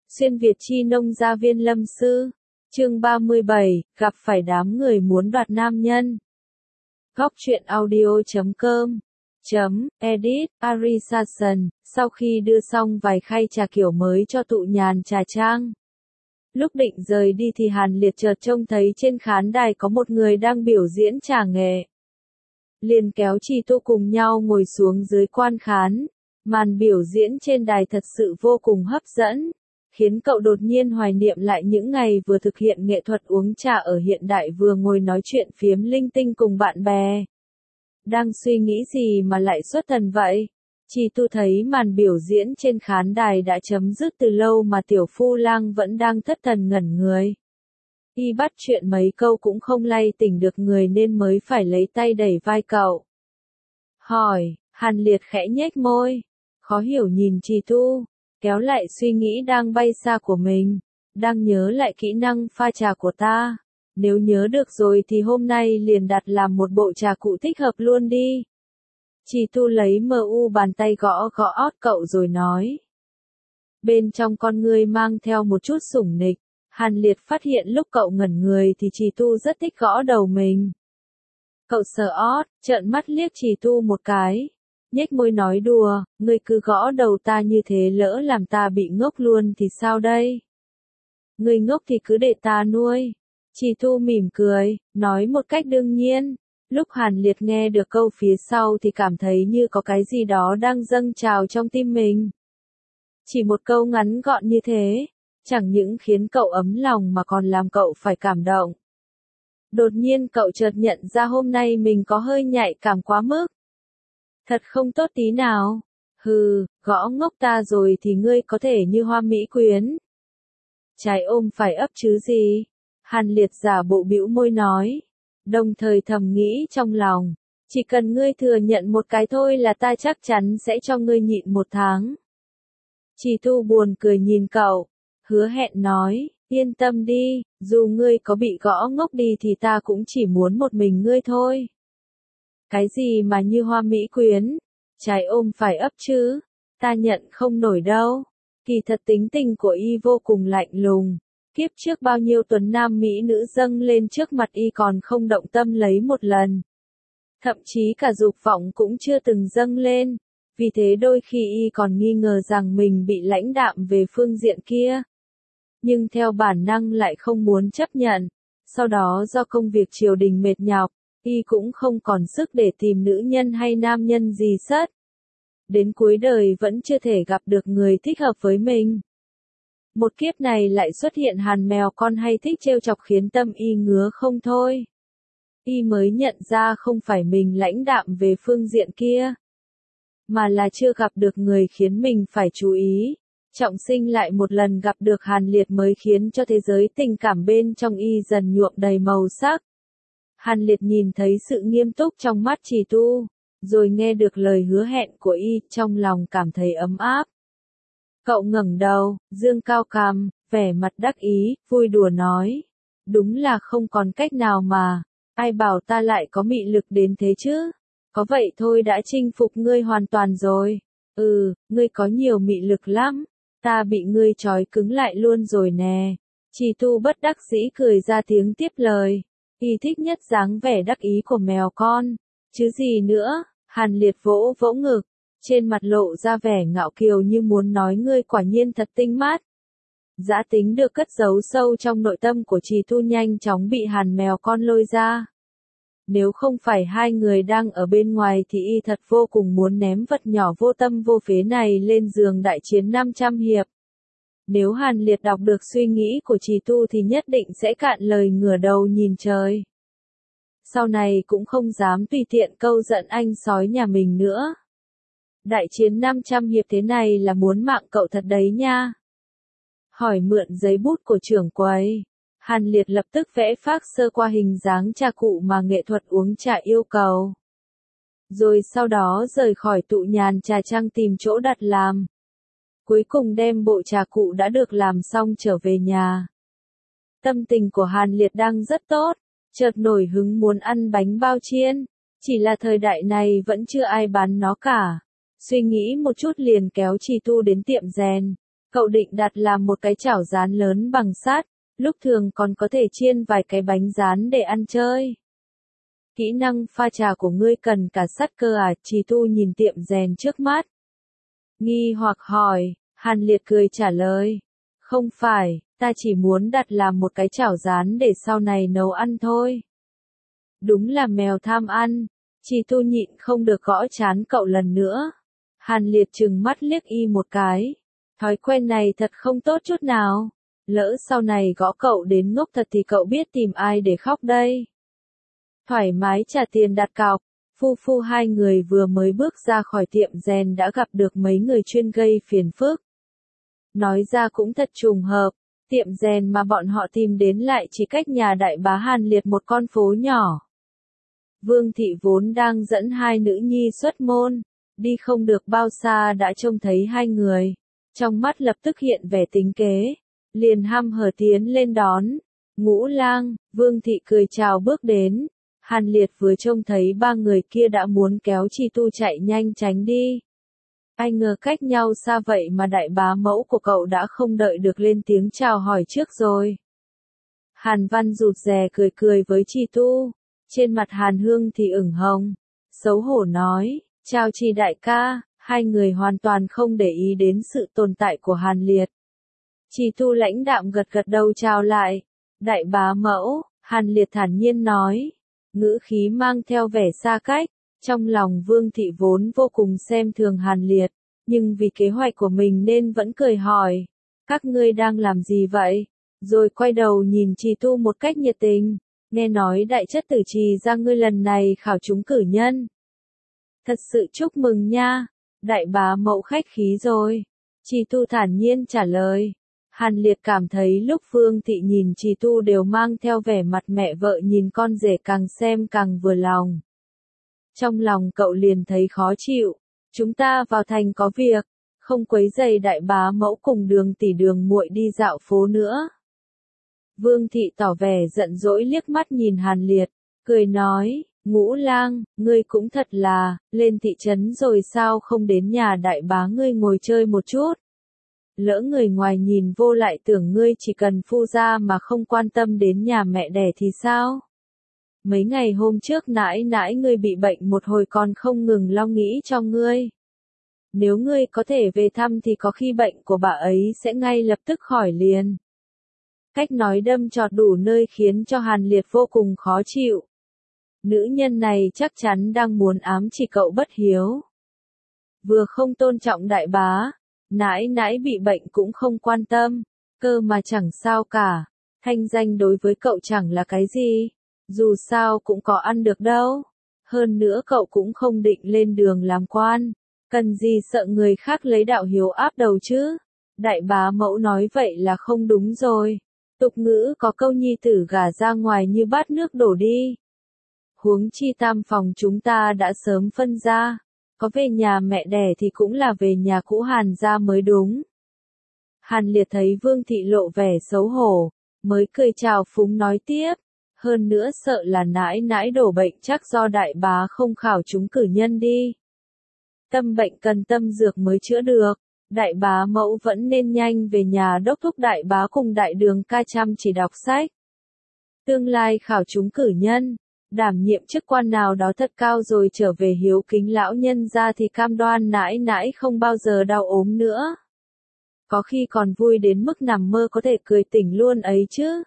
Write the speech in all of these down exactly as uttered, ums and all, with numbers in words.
Xuyên Việt chi nông gia viên lâm sư. Chương ba mươi bảy, gặp phải đám người muốn đoạt nam nhân. Góc truyện audio chấm com chấm edit Arisason. Sau khi đưa xong vài khay trà kiểu mới cho tụ nhàn trà trang, lúc định rời đi thì Hàn Liệt chợt trông thấy trên khán đài có một người đang biểu diễn trà nghệ. Liền kéo Trì Tu cùng nhau ngồi xuống dưới quan khán. Màn biểu diễn trên đài thật sự vô cùng hấp dẫn, khiến cậu đột nhiên hoài niệm lại những ngày vừa thực hiện nghệ thuật uống trà ở hiện đại, vừa ngồi nói chuyện phiếm linh tinh cùng bạn bè. Đang suy nghĩ gì mà lại xuất thần vậy? Trì Tu thấy màn biểu diễn trên khán đài đã chấm dứt từ lâu mà Tiểu Phu Lang vẫn đang thất thần ngẩn người. Y bắt chuyện mấy câu cũng không lay tỉnh được người nên mới phải lấy tay đẩy vai cậu. Hỏi, Hàn Liệt khẽ nhếch môi, khó hiểu nhìn Trì Tu, kéo lại suy nghĩ đang bay xa của mình, đang nhớ lại kỹ năng pha trà của ta. Nếu nhớ được rồi thì hôm nay liền đặt làm một bộ trà cụ thích hợp luôn đi. Trì Tu lấy mờ u bàn tay gõ gõ ót cậu rồi nói. Bên trong con ngươi mang theo một chút sủng nịch. Hàn Liệt phát hiện lúc cậu ngẩn người thì Trì Tu rất thích gõ đầu mình. Cậu sờ ót, trợn mắt liếc Trì Tu một cái, nhếch môi nói đùa, ngươi cứ gõ đầu ta như thế lỡ làm ta bị ngốc luôn thì sao đây? Ngươi ngốc thì cứ để ta nuôi. Trì Tu mỉm cười, nói một cách đương nhiên. Lúc Hàn Liệt nghe được câu phía sau thì cảm thấy như có cái gì đó đang dâng trào trong tim mình. Chỉ một câu ngắn gọn như thế, chẳng những khiến cậu ấm lòng mà còn làm cậu phải cảm động. Đột nhiên cậu chợt nhận ra hôm nay mình có hơi nhạy cảm quá mức. Thật không tốt tí nào. Hừ, gõ ngốc ta rồi thì ngươi có thể như Hoa Mỹ Quyến. Trái ôm phải ấp chứ gì? Hàn Liệt giả bộ bĩu môi nói, đồng thời thầm nghĩ trong lòng, chỉ cần ngươi thừa nhận một cái thôi là ta chắc chắn sẽ cho ngươi nhịn một tháng. Trì Tu buồn cười nhìn cậu, hứa hẹn nói, yên tâm đi, dù ngươi có bị gõ ngốc đi thì ta cũng chỉ muốn một mình ngươi thôi. Cái gì mà như Hoa Mỹ Quyến, trái ôm phải ấp chứ, ta nhận không nổi đâu. Kỳ thật tính tình của y vô cùng lạnh lùng, kiếp trước bao nhiêu tuấn nam mỹ nữ dâng lên trước mặt y còn không động tâm lấy một lần. Thậm chí cả dục vọng cũng chưa từng dâng lên, vì thế đôi khi y còn nghi ngờ rằng mình bị lãnh đạm về phương diện kia. Nhưng theo bản năng lại không muốn chấp nhận, sau đó do công việc triều đình mệt nhọc, y cũng không còn sức để tìm nữ nhân hay nam nhân gì sất. Đến cuối đời vẫn chưa thể gặp được người thích hợp với mình. Một kiếp này lại xuất hiện Hàn mèo con hay thích trêu chọc khiến tâm y ngứa không thôi. Y mới nhận ra không phải mình lãnh đạm về phương diện kia, mà là chưa gặp được người khiến mình phải chú ý. Trọng sinh lại một lần gặp được Hàn Liệt mới khiến cho thế giới tình cảm bên trong y dần nhuộm đầy màu sắc. Hàn Liệt nhìn thấy sự nghiêm túc trong mắt Trì Tu, rồi nghe được lời hứa hẹn của y, trong lòng cảm thấy ấm áp. Cậu ngẩng đầu, dương cao cằm, vẻ mặt đắc ý, vui đùa nói, đúng là không còn cách nào mà, ai bảo ta lại có mị lực đến thế chứ, có vậy thôi đã chinh phục ngươi hoàn toàn rồi. Ừ, ngươi có nhiều mị lực lắm, ta bị ngươi trói cứng lại luôn rồi nè. Trì Tu bất đắc dĩ cười ra tiếng tiếp lời, y thích nhất dáng vẻ đắc ý của mèo con, chứ gì nữa. Hàn Liệt vỗ vỗ ngực, trên mặt lộ ra vẻ ngạo kiều như muốn nói ngươi quả nhiên thật tinh mắt. Dã tính được cất giấu sâu trong nội tâm của Trì Tu nhanh chóng bị Hàn mèo con lôi ra. Nếu không phải hai người đang ở bên ngoài thì y thật vô cùng muốn ném vật nhỏ vô tâm vô phế này lên giường đại chiến năm trăm hiệp. Nếu Hàn Liệt đọc được suy nghĩ của Trì Tu thì nhất định sẽ cạn lời ngửa đầu nhìn trời. Sau này cũng không dám tùy tiện câu giận anh sói nhà mình nữa. Đại chiến năm trăm hiệp thế này là muốn mạng cậu thật đấy nha. Hỏi mượn giấy bút của trưởng quầy. Hàn Liệt lập tức vẽ phác sơ qua hình dáng trà cụ mà nghệ thuật uống trà yêu cầu. Rồi sau đó rời khỏi tụ nhàn trà trang tìm chỗ đặt làm. Cuối cùng đem bộ trà cụ đã được làm xong trở về nhà. Tâm tình của Hàn Liệt đang rất tốt, chợt nổi hứng muốn ăn bánh bao chiên, chỉ là thời đại này vẫn chưa ai bán nó cả. Suy nghĩ một chút liền kéo Trì Tu đến tiệm rèn, Cậu định đặt làm một cái chảo rán lớn bằng sắt, lúc thường còn có thể chiên vài cái bánh rán để ăn chơi. Kỹ năng pha trà của ngươi cần cả sắt cơ à? Trì Tu nhìn tiệm rèn trước mắt. Nghi hoặc hỏi, Hàn Liệt cười trả lời. Không phải, ta chỉ muốn đặt làm một cái chảo rán để sau này nấu ăn thôi. Đúng là mèo tham ăn, Trì Tu nhịn không được gõ trán cậu lần nữa. Hàn Liệt trừng mắt liếc y một cái. Thói quen này thật không tốt chút nào. Lỡ sau này gõ cậu đến ngốc thật thì cậu biết tìm ai để khóc đây. Thoải mái trả tiền đặt cọc, phu phu hai người vừa mới bước ra khỏi tiệm rèn đã gặp được mấy người chuyên gây phiền phức. Nói ra cũng thật trùng hợp, tiệm rèn mà bọn họ tìm đến lại chỉ cách nhà đại bá Hàn Liệt một con phố nhỏ. Vương thị vốn đang dẫn hai nữ nhi xuất môn, đi không được bao xa đã trông thấy hai người, trong mắt lập tức hiện vẻ tính kế, liền hăm hở tiến lên đón. Ngũ Lang, Vương thị cười chào bước đến. Hàn Liệt vừa trông thấy ba người kia đã muốn kéo Trì Tu chạy nhanh tránh đi. Ai ngờ cách nhau xa vậy mà đại bá mẫu của cậu đã không đợi được lên tiếng chào hỏi trước rồi. Hàn Văn rụt rè cười cười với Trì Tu, trên mặt Hàn Hương thì ửng hồng, xấu hổ nói, chào Trì đại ca, hai người hoàn toàn không để ý đến sự tồn tại của Hàn Liệt. Trì Tu lãnh đạm gật gật đầu chào lại, đại bá mẫu, Hàn Liệt thản nhiên nói. Ngữ khí mang theo vẻ xa cách, trong lòng Vương thị vốn vô cùng xem thường Hàn Liệt, nhưng vì kế hoạch của mình nên vẫn cười hỏi, các ngươi đang làm gì vậy? Rồi quay đầu nhìn Trì Tu một cách nhiệt tình, nghe nói đại chất tử Trì ra ngươi lần này khảo trúng cử nhân. Thật sự chúc mừng nha, đại bá mẫu khách khí rồi. Trì Tu thản nhiên trả lời. Hàn Liệt cảm thấy lúc Vương thị nhìn Trì Tu đều mang theo vẻ mặt mẹ vợ nhìn con rể càng xem càng vừa lòng. Trong lòng cậu liền thấy khó chịu, chúng ta vào thành có việc, không quấy rầy đại bá mẫu cùng Đường tỷ Đường muội đi dạo phố nữa. Vương thị tỏ vẻ giận dỗi liếc mắt nhìn Hàn Liệt, cười nói, Ngũ Lang, ngươi cũng thật là, lên thị trấn rồi sao không đến nhà đại bá ngươi ngồi chơi một chút? Lỡ người ngoài nhìn vô lại tưởng ngươi chỉ cần phu gia mà không quan tâm đến nhà mẹ đẻ thì sao? Mấy ngày hôm trước nãi nãi ngươi bị bệnh một hồi còn không ngừng lo nghĩ cho ngươi. Nếu ngươi có thể về thăm thì có khi bệnh của bà ấy sẽ ngay lập tức khỏi liền. Cách nói đâm chọt đủ nơi khiến cho Hàn Liệt vô cùng khó chịu. Nữ nhân này chắc chắn đang muốn ám chỉ cậu bất hiếu. Vừa không tôn trọng đại bá, nãi nãi bị bệnh cũng không quan tâm, cơ mà chẳng sao cả, thanh danh đối với cậu chẳng là cái gì, dù sao cũng có ăn được đâu, hơn nữa cậu cũng không định lên đường làm quan, cần gì sợ người khác lấy đạo hiếu áp đầu chứ, đại bá mẫu nói vậy là không đúng rồi, tục ngữ có câu nhi tử gả ra ngoài như bát nước đổ đi. Huống chi tam phòng chúng ta đã sớm phân ra. Có về nhà mẹ đẻ thì cũng là về nhà cũ Hàn gia mới đúng. Hàn Liệt thấy Vương thị lộ vẻ xấu hổ, mới cười chào phúng nói tiếp, hơn nữa sợ là nãi nãi đổ bệnh chắc do đại bá không khảo trúng cử nhân đi. Tâm bệnh cần tâm dược mới chữa được, đại bá mẫu vẫn nên nhanh về nhà đốc thúc đại bá cùng đại đường ca chăm chỉ đọc sách. Tương lai khảo trúng cử nhân, đảm nhiệm chức quan nào đó thật cao rồi trở về hiếu kính lão nhân ra thì cam đoan nãi nãi không bao giờ đau ốm nữa. Có khi còn vui đến mức nằm mơ có thể cười tỉnh luôn ấy chứ.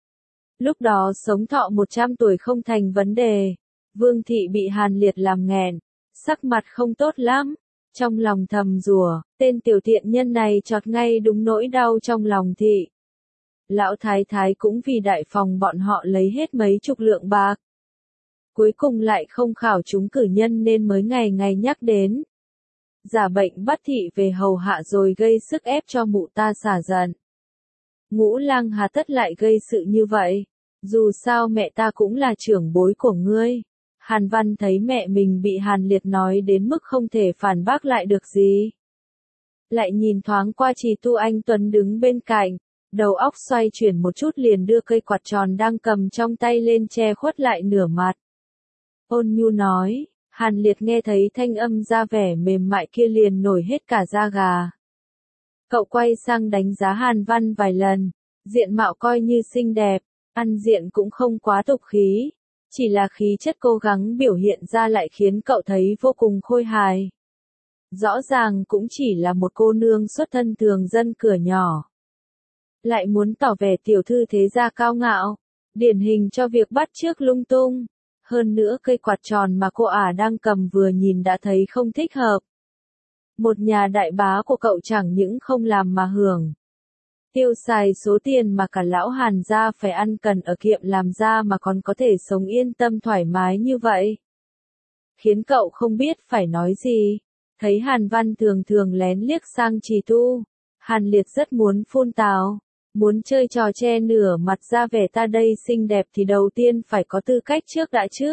Lúc đó sống thọ một trăm tuổi không thành vấn đề. Vương thị bị Hàn Liệt làm nghẹn, sắc mặt không tốt lắm. Trong lòng thầm rủa, tên tiểu thiện nhân này chọt ngay đúng nỗi đau trong lòng thị. Lão thái thái cũng vì đại phòng bọn họ lấy hết mấy chục lượng bạc. Cuối cùng lại không khảo trúng cử nhân nên mới ngày ngày nhắc đến. Giả bệnh bắt thị về hầu hạ rồi gây sức ép cho mụ ta xả giận. Ngũ Lang hà tất lại gây sự như vậy, dù sao mẹ ta cũng là trưởng bối của ngươi. Hàn Văn thấy mẹ mình bị Hàn Liệt nói đến mức không thể phản bác lại được gì. Lại nhìn thoáng qua Trì Tu anh tuấn đứng bên cạnh, đầu óc xoay chuyển một chút liền đưa cây quạt tròn đang cầm trong tay lên che khuất lại nửa mặt. Ôn nhu nói, Hàn Liệt nghe thấy thanh âm ra vẻ mềm mại kia liền nổi hết cả da gà. Cậu quay sang đánh giá Hàn Văn vài lần, diện mạo coi như xinh đẹp, ăn diện cũng không quá tục khí, chỉ là khí chất cố gắng biểu hiện ra lại khiến cậu thấy vô cùng khôi hài. Rõ ràng cũng chỉ là một cô nương xuất thân thường dân cửa nhỏ. Lại muốn tỏ vẻ tiểu thư thế gia cao ngạo, điển hình cho việc bắt chước lung tung. Hơn nữa cây quạt tròn mà cô ả đang cầm vừa nhìn đã thấy không thích hợp. Một nhà đại bá của cậu chẳng những không làm mà hưởng. Tiêu xài số tiền mà cả lão Hàn gia phải ăn cần ở kiệm làm ra mà còn có thể sống yên tâm thoải mái như vậy. Khiến cậu không biết phải nói gì. Thấy Hàn Văn thường thường lén liếc sang Trì Tu. Hàn Liệt rất muốn phun tào. Muốn chơi trò che nửa mặt ra vẻ ta đây xinh đẹp thì đầu tiên phải có tư cách trước đã chứ.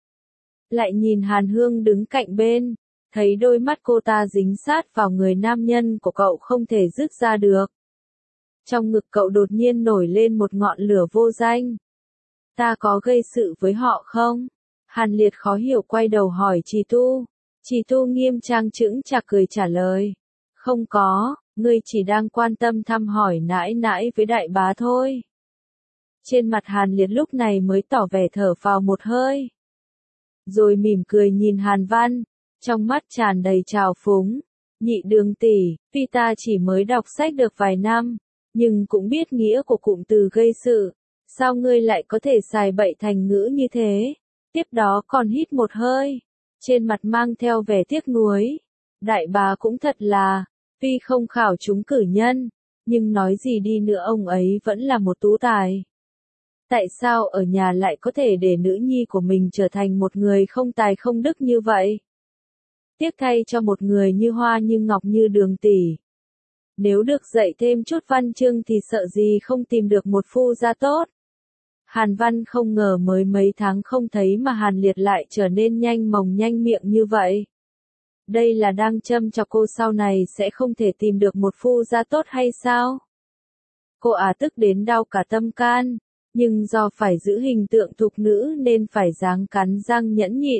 Lại nhìn Hàn Hương đứng cạnh bên. Thấy đôi mắt cô ta dính sát vào người nam nhân của cậu không thể dứt ra được. Trong ngực cậu đột nhiên nổi lên một ngọn lửa vô danh. Ta có gây sự với họ không? Hàn Liệt khó hiểu quay đầu hỏi Trì Tu. Trì Tu nghiêm trang chững chạc cười trả lời. Không có, ngươi chỉ đang quan tâm thăm hỏi nãi nãi với đại bá thôi. Trên mặt Hàn Liệt lúc này mới tỏ vẻ thở phào một hơi. Rồi mỉm cười nhìn Hàn Văn, trong mắt tràn đầy trào phúng. Nhị Đường tỷ, tuy ta chỉ mới đọc sách được vài năm, nhưng cũng biết nghĩa của cụm từ gây sự. Sao ngươi lại có thể xài bậy thành ngữ như thế? Tiếp đó còn hít một hơi. Trên mặt mang theo vẻ tiếc nuối. Đại bá cũng thật là, tuy không khảo chúng cử nhân, nhưng nói gì đi nữa ông ấy vẫn là một tú tài. Tại sao ở nhà lại có thể để nữ nhi của mình trở thành một người không tài không đức như vậy? Tiếc thay cho một người như hoa như ngọc như Đường tỷ. Nếu được dạy thêm chút văn chương thì sợ gì không tìm được một phu gia tốt. Hàn Văn không ngờ mới mấy tháng không thấy mà Hàn Liệt lại trở nên nhanh mồm nhanh miệng như vậy. Đây là đang châm chọc cô sau này sẽ không thể tìm được một phu gia tốt hay sao? Cô ả tức đến đau cả tâm can, nhưng do phải giữ hình tượng thục nữ nên phải ráng cắn răng nhẫn nhịn.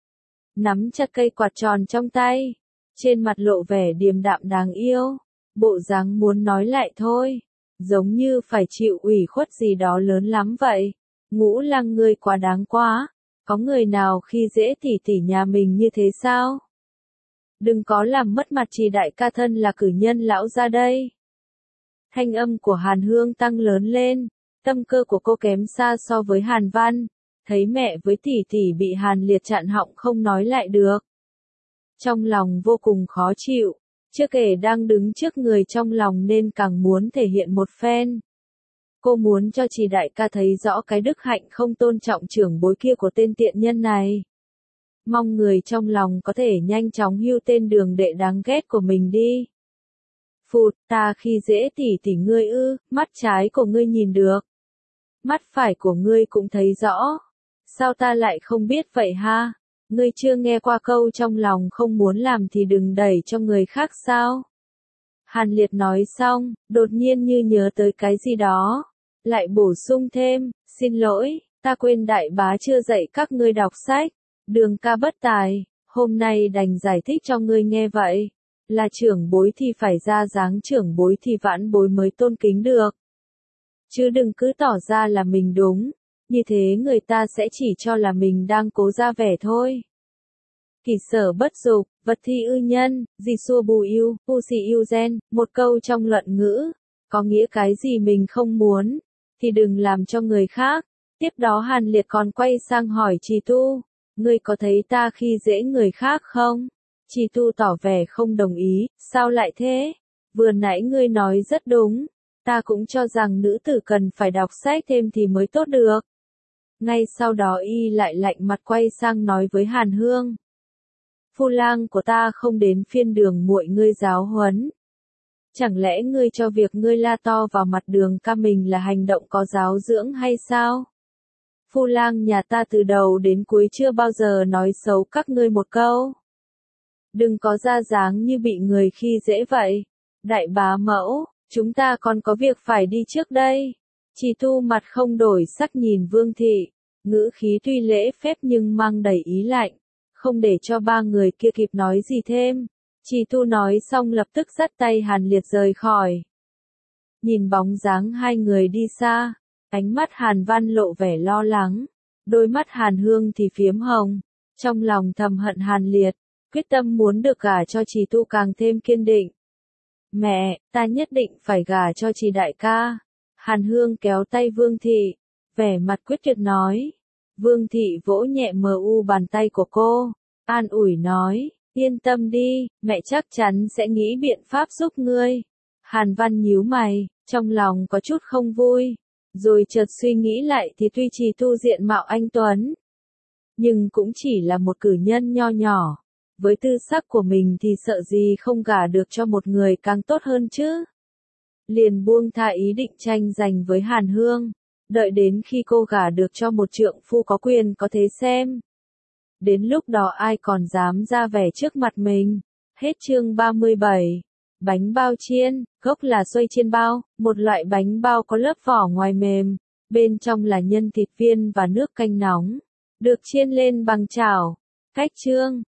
Nắm chặt cây quạt tròn trong tay, trên mặt lộ vẻ điềm đạm đáng yêu, bộ dáng muốn nói lại thôi, giống như phải chịu ủy khuất gì đó lớn lắm vậy. Ngũ Lăng ngươi quá đáng quá, có người nào khi dễ tỉ tỉ nhà mình như thế sao? Đừng có làm mất mặt Trì đại ca thân là cử nhân lão ra đây. Thanh âm của Hàn Hương tăng lớn lên, tâm cơ của cô kém xa so với Hàn Văn, thấy mẹ với tỷ tỷ bị Hàn Liệt chặn họng không nói lại được. Trong lòng vô cùng khó chịu, chưa kể đang đứng trước người trong lòng nên càng muốn thể hiện một phen. Cô muốn cho Trì đại ca thấy rõ cái đức hạnh không tôn trọng trưởng bối kia của tên tiện nhân này. Mong người trong lòng có thể nhanh chóng hưu tên Đường đệ đáng ghét của mình đi. Phụt, ta khi dễ tỉ tỉ ngươi ư, mắt trái của ngươi nhìn được. Mắt phải của ngươi cũng thấy rõ. Sao ta lại không biết vậy ha? Ngươi chưa nghe qua câu trong lòng không muốn làm thì đừng đẩy cho người khác sao? Hàn Liệt nói xong, đột nhiên như nhớ tới cái gì đó. Lại bổ sung thêm, xin lỗi, ta quên đại bá chưa dạy các ngươi đọc sách. Đường ca bất tài, hôm nay đành giải thích cho ngươi nghe vậy. Là trưởng bối thì phải ra dáng trưởng bối thì vãn bối mới tôn kính được. Chứ đừng cứ tỏ ra là mình đúng, như thế người ta sẽ chỉ cho là mình đang cố ra vẻ thôi. Kỳ sở bất dục, vật thi ư nhân, gì xua bù yêu, u xì yêu gen, một câu trong luận ngữ, có nghĩa cái gì mình không muốn, thì đừng làm cho người khác. Tiếp đó Hàn Liệt còn quay sang hỏi Trì Tu, ngươi có thấy ta khi dễ người khác không? Trì Tu tỏ vẻ không đồng ý, sao lại thế? Vừa nãy ngươi nói rất đúng, ta cũng cho rằng nữ tử cần phải đọc sách thêm thì mới tốt được. Ngay sau đó y lại lạnh mặt quay sang nói với Hàn Hương. Phu lang của ta không đến phiên Đường muội ngươi giáo huấn. Chẳng lẽ ngươi cho việc ngươi la to vào mặt Đường ca mình là hành động có giáo dưỡng hay sao? Phu lang nhà ta từ đầu đến cuối chưa bao giờ nói xấu các ngươi một câu. Đừng có ra dáng như bị người khi dễ vậy. Đại bá mẫu, chúng ta còn có việc phải đi trước đây. Trì Tu mặt không đổi sắc nhìn Vương Thị, ngữ khí tuy lễ phép nhưng mang đầy ý lạnh, không để cho ba người kia kịp nói gì thêm. Trì Tu nói xong lập tức dắt tay Hàn Liệt rời khỏi. Nhìn bóng dáng hai người đi xa, ánh mắt Hàn Văn lộ vẻ lo lắng, đôi mắt Hàn Hương thì phiếm hồng, trong lòng thầm hận Hàn Liệt, quyết tâm muốn được gả cho Trì Tu càng thêm kiên định. Mẹ, ta nhất định phải gả cho Trì đại ca. Hàn Hương kéo tay Vương Thị, vẻ mặt quyết tuyệt nói. Vương Thị vỗ nhẹ mờ u bàn tay của cô, an ủi nói, yên tâm đi, mẹ chắc chắn sẽ nghĩ biện pháp giúp ngươi. Hàn Văn nhíu mày, trong lòng có chút không vui, rồi chợt suy nghĩ lại thì tuy Trì Tu diện mạo anh tuấn, nhưng cũng chỉ là một cử nhân nho nhỏ, với tư sắc của mình thì sợ gì không gả được cho một người càng tốt hơn chứ. Liền buông tha ý định tranh giành với Hàn Hương, đợi đến khi cô gả được cho một trượng phu có quyền có thế xem. Đến lúc đó ai còn dám ra vẻ trước mặt mình. Hết chương ba mươi bảy. Bánh bao chiên, gốc là xoay chiên bao, một loại bánh bao có lớp vỏ ngoài mềm, bên trong là nhân thịt viên và nước canh nóng, được chiên lên bằng chảo. Cách chương